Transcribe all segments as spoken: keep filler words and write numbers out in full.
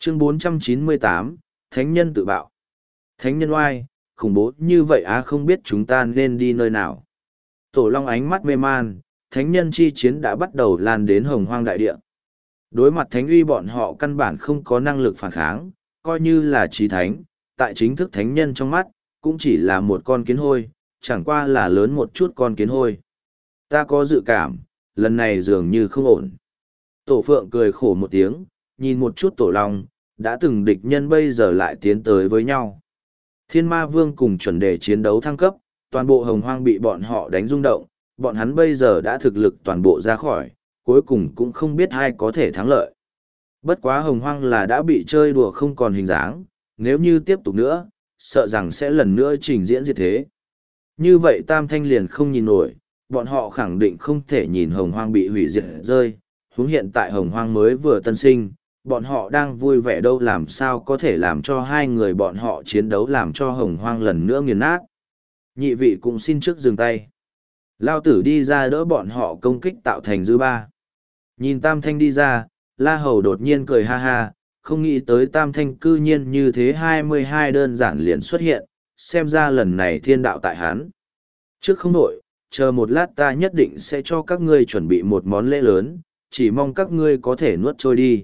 Chương bốn trăm chín mươi tám, Thánh nhân tự bạo. Thánh nhân oai, khủng bố như vậy á, không biết chúng ta nên đi nơi nào. Tổ Long ánh mắt mê man, thánh nhân chi chiến đã bắt đầu lan đến hồng hoang đại địa. Đối mặt thánh uy bọn họ căn bản không có năng lực phản kháng, coi như là trí thánh, tại chính thức thánh nhân trong mắt, cũng chỉ là một con kiến hôi, chẳng qua là lớn một chút con kiến hôi. Ta có dự cảm, lần này dường như không ổn. Tổ Phượng cười khổ một tiếng, nhìn một chút Tổ Long, đã từng địch nhân bây giờ lại tiến tới với nhau. Thiên Ma Vương cùng chuẩn đề chiến đấu thăng cấp, toàn bộ hồng hoang bị bọn họ đánh rung động, bọn hắn bây giờ đã thực lực toàn bộ ra khỏi, cuối cùng cũng không biết ai có thể thắng lợi. Bất quá hồng hoang là đã bị chơi đùa không còn hình dáng, nếu như tiếp tục nữa, sợ rằng sẽ lần nữa trình diễn diệt thế. Như vậy Tam Thanh liền không nhìn nổi, bọn họ khẳng định không thể nhìn hồng hoang bị hủy diệt rơi, huống hiện tại hồng hoang mới vừa tân sinh, bọn họ đang vui vẻ đâu, làm sao có thể làm cho hai người bọn họ chiến đấu làm cho hồng hoang lần nữa nghiền nát. Nhị vị cũng xin trước dừng tay. Lao tử đi ra đỡ bọn họ công kích tạo thành dư ba. Nhìn Tam Thanh đi ra, La Hầu đột nhiên cười ha ha, không nghĩ tới Tam Thanh cư nhiên như thế hai mươi hai đơn giản liền xuất hiện, xem ra lần này thiên đạo tại hắn. Trước không đổi, chờ một lát ta nhất định sẽ cho các ngươi chuẩn bị một món lễ lớn, chỉ mong các ngươi có thể nuốt trôi đi.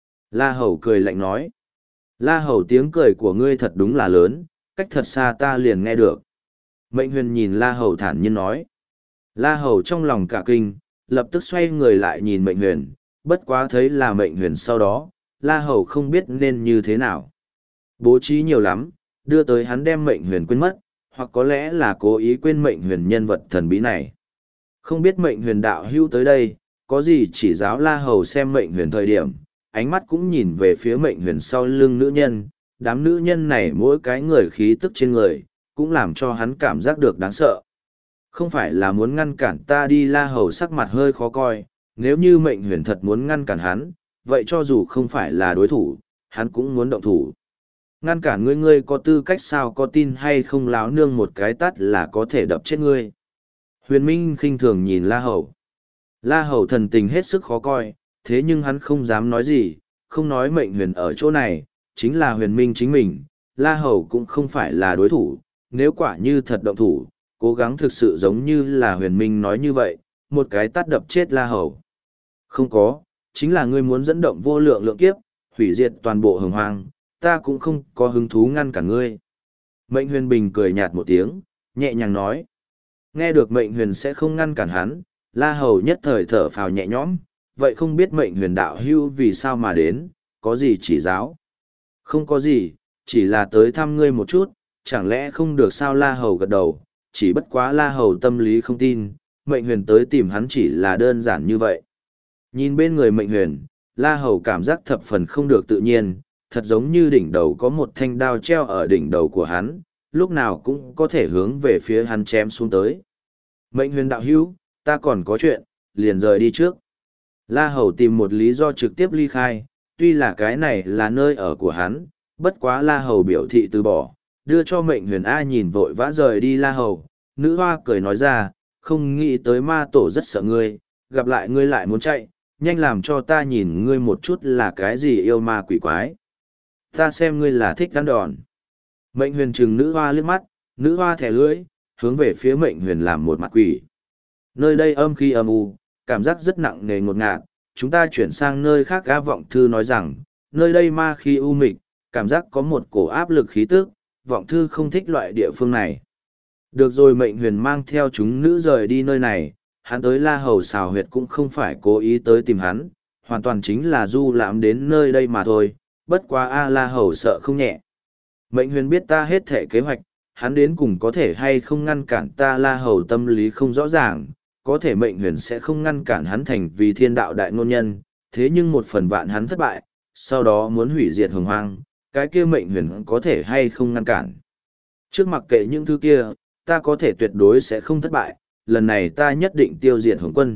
La Hầu cười lạnh nói. La Hầu tiếng cười của ngươi thật đúng là lớn, cách thật xa ta liền nghe được. Mệnh Huyền nhìn La Hầu thản nhiên nói. La Hầu trong lòng cả kinh, lập tức xoay người lại nhìn Mệnh Huyền, bất quá thấy là Mệnh Huyền sau đó, La Hầu không biết nên như thế nào. Bố trí nhiều lắm, đưa tới hắn đem Mệnh Huyền quên mất, hoặc có lẽ là cố ý quên Mệnh Huyền nhân vật thần bí này. Không biết Mệnh Huyền đạo hữu tới đây, có gì chỉ giáo La Hầu xem Mệnh Huyền thời điểm, ánh mắt cũng nhìn về phía Mệnh Huyền sau lưng nữ nhân, đám nữ nhân này mỗi cái người khí tức trên người, cũng làm cho hắn cảm giác được đáng sợ. Không phải là muốn ngăn cản ta đi. La Hầu sắc mặt hơi khó coi, nếu như Mệnh Huyền thật muốn ngăn cản hắn, vậy cho dù không phải là đối thủ, hắn cũng muốn động thủ. Ngăn cản ngươi, ngươi có tư cách sao, có tin hay không láo nương một cái tát là có thể đập chết ngươi. Huyền Minh khinh thường nhìn La Hầu. La Hầu thần tình hết sức khó coi, thế nhưng hắn không dám nói gì, không nói Mệnh Huyền ở chỗ này, chính là Huyền Minh chính mình, La Hầu cũng không phải là đối thủ, nếu quả như thật động thủ, cố gắng thực sự giống như là Huyền Minh nói như vậy, một cái tát đập chết La Hầu. Không có, chính là ngươi muốn dẫn động vô lượng lượng kiếp, hủy diệt toàn bộ hồng hoang, ta cũng không có hứng thú ngăn cản ngươi. Mệnh Huyền Bình cười nhạt một tiếng, nhẹ nhàng nói. Nghe được Mệnh Huyền sẽ không ngăn cản hắn, La Hầu nhất thời thở phào nhẹ nhõm, vậy không biết Mệnh Huyền đạo hữu vì sao mà đến, có gì chỉ giáo? Không có gì, chỉ là tới thăm ngươi một chút, chẳng lẽ không được sao? La Hầu gật đầu, chỉ bất quá La Hầu tâm lý không tin, Mệnh Huyền tới tìm hắn chỉ là đơn giản như vậy. Nhìn bên người Mệnh Huyền, La Hầu cảm giác thập phần không được tự nhiên, thật giống như đỉnh đầu có một thanh đao treo ở đỉnh đầu của hắn, lúc nào cũng có thể hướng về phía hắn chém xuống tới. Mệnh Huyền đạo hữu, ta còn có chuyện, liền rời đi trước. La Hầu tìm một lý do trực tiếp ly khai, tuy là cái này là nơi ở của hắn, bất quá La Hầu biểu thị từ bỏ, đưa cho Mệnh Huyền A nhìn vội vã rời đi La Hầu. Nữ hoa cười nói ra, không nghĩ tới ma tổ rất sợ ngươi, gặp lại ngươi lại muốn chạy, nhanh làm cho ta nhìn ngươi một chút là cái gì yêu ma quỷ quái. Ta xem ngươi là thích ăn đòn. Mệnh Huyền trừng nữ hoa liếc mắt, nữ hoa thẻ lưỡi, hướng về phía Mệnh Huyền làm một mặt quỷ. Nơi đây âm khí âm u, cảm giác rất nặng nề ngột ngạt, chúng ta chuyển sang nơi khác. Á Vọng Thư nói rằng, nơi đây ma khí u mịch, cảm giác có một cổ áp lực khí tức, Vọng Thư không thích loại địa phương này. Được rồi, Mệnh Huyền mang theo chúng nữ rời đi nơi này, hắn tới La Hầu xào huyệt cũng không phải cố ý tới tìm hắn, hoàn toàn chính là du lãm đến nơi đây mà thôi, bất quá A La Hầu sợ không nhẹ. Mệnh Huyền biết ta hết thể kế hoạch, hắn đến cùng có thể hay không ngăn cản ta. La Hầu tâm lý không rõ ràng, có thể Mệnh Huyền sẽ không ngăn cản hắn thành vì thiên đạo đại ngôn nhân, thế nhưng một phần vạn hắn thất bại, sau đó muốn hủy diệt hồng hoang, cái kia Mệnh Huyền có thể hay không ngăn cản. Trước mặc kệ những thứ kia, ta có thể tuyệt đối sẽ không thất bại, lần này ta nhất định tiêu diệt Hồng Quân.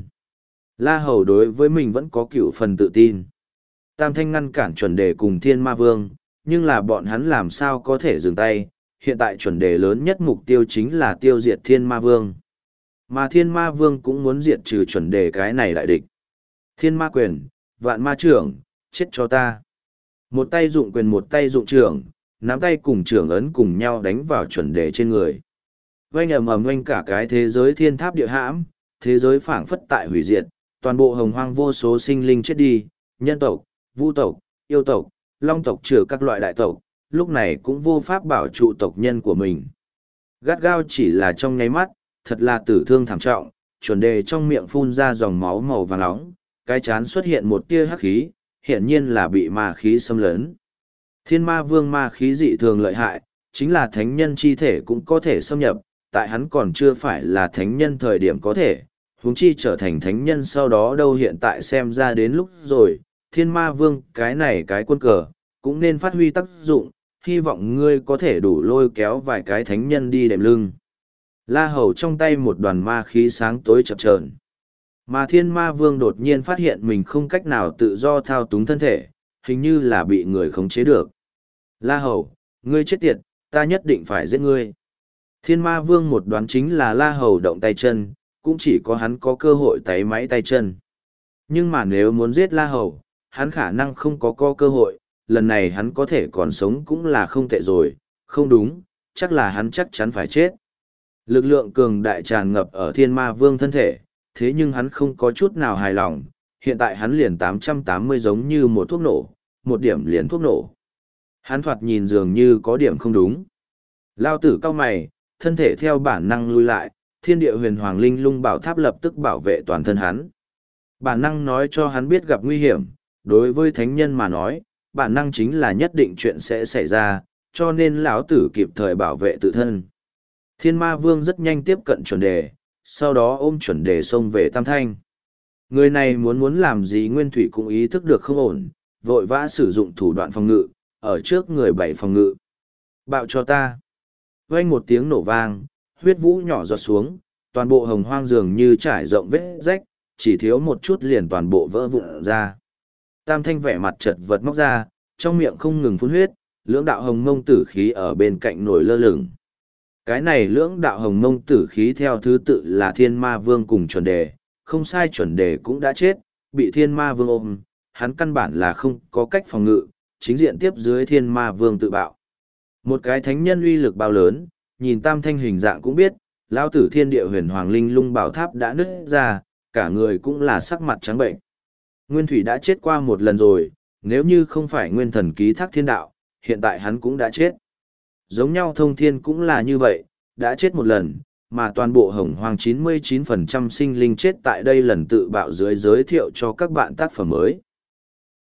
La Hầu đối với mình vẫn có cửu phần tự tin. Tam Thanh ngăn cản chuẩn đề cùng Thiên Ma Vương, nhưng là bọn hắn làm sao có thể dừng tay, hiện tại chuẩn đề lớn nhất mục tiêu chính là tiêu diệt Thiên Ma Vương. Mà Thiên Ma Vương cũng muốn diệt trừ chuẩn đề cái này đại địch. Thiên Ma Quyền, Vạn Ma Trưởng, chết cho ta. Một tay dụng quyền một tay dụng trưởng, nắm tay cùng trưởng ấn cùng nhau đánh vào chuẩn đề trên người. Oanh ầm ầm oanh cả cái thế giới thiên tháp địa hãm, thế giới phảng phất tại hủy diệt, toàn bộ hồng hoang vô số sinh linh chết đi, nhân tộc, vu tộc, yêu tộc, long tộc trừ các loại đại tộc, lúc này cũng vô pháp bảo trụ tộc nhân của mình. Gắt gao chỉ là trong nháy mắt, thật là tử thương thảm trọng, chuẩn đề trong miệng phun ra dòng máu màu vàng nóng, cái chán xuất hiện một tia hắc khí, hiển nhiên là bị ma khí xâm lấn. Thiên ma vương ma khí dị thường lợi hại, chính là thánh nhân chi thể cũng có thể xâm nhập, tại hắn còn chưa phải là thánh nhân thời điểm có thể, huống chi trở thành thánh nhân sau đó đâu hiện tại xem ra đến lúc rồi, thiên ma vương cái này cái quân cờ, cũng nên phát huy tác dụng, hy vọng ngươi có thể đủ lôi kéo vài cái thánh nhân đi đệm lưng. La Hầu trong tay một đoàn ma khí sáng tối chập chờn. Mà thiên ma vương đột nhiên phát hiện mình không cách nào tự do thao túng thân thể, hình như là bị người khống chế được. La Hầu, ngươi chết tiệt, ta nhất định phải giết ngươi. Thiên ma vương một đoán chính là La Hầu động tay chân, cũng chỉ có hắn có cơ hội tay máy tay chân. Nhưng mà nếu muốn giết La Hầu, hắn khả năng không có có cơ hội, lần này hắn có thể còn sống cũng là không tệ rồi, không đúng, chắc là hắn chắc chắn phải chết. Lực lượng cường đại tràn ngập ở thiên ma vương thân thể, thế nhưng hắn không có chút nào hài lòng, hiện tại hắn liền tám trăm tám mươi giống như một thuốc nổ, một điểm liền thuốc nổ. Hắn thoạt nhìn dường như có điểm không đúng. Lao tử cao mày, thân thể theo bản năng lui lại, thiên địa huyền hoàng linh lung bảo tháp lập tức bảo vệ toàn thân hắn. Bản năng nói cho hắn biết gặp nguy hiểm, đối với thánh nhân mà nói, bản năng chính là nhất định chuyện sẽ xảy ra, cho nên lão tử kịp thời bảo vệ tự thân. Thiên ma vương rất nhanh tiếp cận chuẩn đề, sau đó ôm chuẩn đề xông về Tam Thanh. Người này muốn muốn làm gì Nguyên Thủy cũng ý thức được không ổn, vội vã sử dụng thủ đoạn phòng ngự, ở trước người bảy phòng ngự. Bạo cho ta. Vang một tiếng nổ vang, huyết vũ nhỏ giọt xuống, toàn bộ hồng hoang dường như trải rộng vết rách, chỉ thiếu một chút liền toàn bộ vỡ vụn ra. Tam Thanh vẻ mặt chật vật móc ra, trong miệng không ngừng phun huyết, lưỡng đạo hồng mông tử khí ở bên cạnh nổi lơ lửng. Cái này lưỡng đạo hồng mông tử khí theo thứ tự là thiên ma vương cùng chuẩn đề, không sai chuẩn đề cũng đã chết, bị thiên ma vương ôm, hắn căn bản là không có cách phòng ngự, chính diện tiếp dưới thiên ma vương tự bạo. Một cái thánh nhân uy lực bao lớn, nhìn Tam Thanh hình dạng cũng biết, lão tử thiên địa huyền hoàng linh lung bảo tháp đã nứt ra, cả người cũng là sắc mặt trắng bệnh. Nguyên Thủy đã chết qua một lần rồi, nếu như không phải nguyên thần ký thác thiên đạo, hiện tại hắn cũng đã chết. Giống nhau thông thiên cũng là như vậy, đã chết một lần, mà toàn bộ hồng hoang chín mươi chín phần trăm sinh linh chết tại đây lần tự bạo dưới giới thiệu cho các bạn tác phẩm mới.